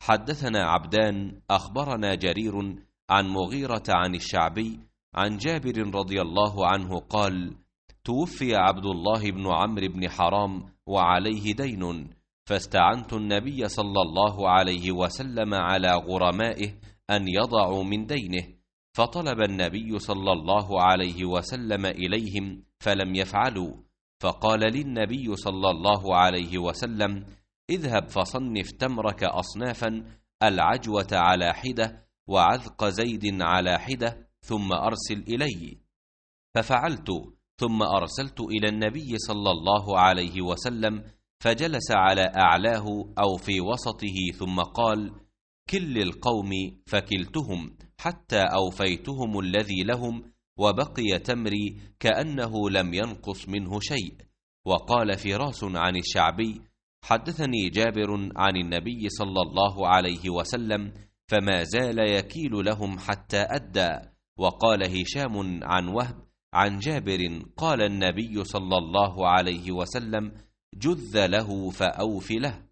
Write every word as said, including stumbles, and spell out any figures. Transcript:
حدثنا عبدان أخبرنا جرير عن مغيرة عن الشعبي عن جابر رضي الله عنه قال: توفي عبد الله بن عمرو بن حرام وعليه دين، فاستعنت النبي صلى الله عليه وسلم على غرمائه أن يضعوا من دينه، فطلب النبي صلى الله عليه وسلم إليهم فلم يفعلوا، فقال للنبي صلى الله عليه وسلم: اذهب فصنف تمرك أصنافا، العجوة على حدة وعذق زيد على حدة، ثم أرسل إلي. ففعلت، ثم أرسلت إلى النبي صلى الله عليه وسلم، فجلس على أعلاه أو في وسطه، ثم قال: كل القوم، فكلتهم حتى أوفيتهم الذي لهم، وبقي تمري كأنه لم ينقص منه شيء. وقال فراس عن الشعبي: حدثني جابر عن النبي صلى الله عليه وسلم، فما زال يكيل لهم حتى أدى. وقال هشام عن وهب عن جابر قال النبي صلى الله عليه وسلم: جذ له فأوف له.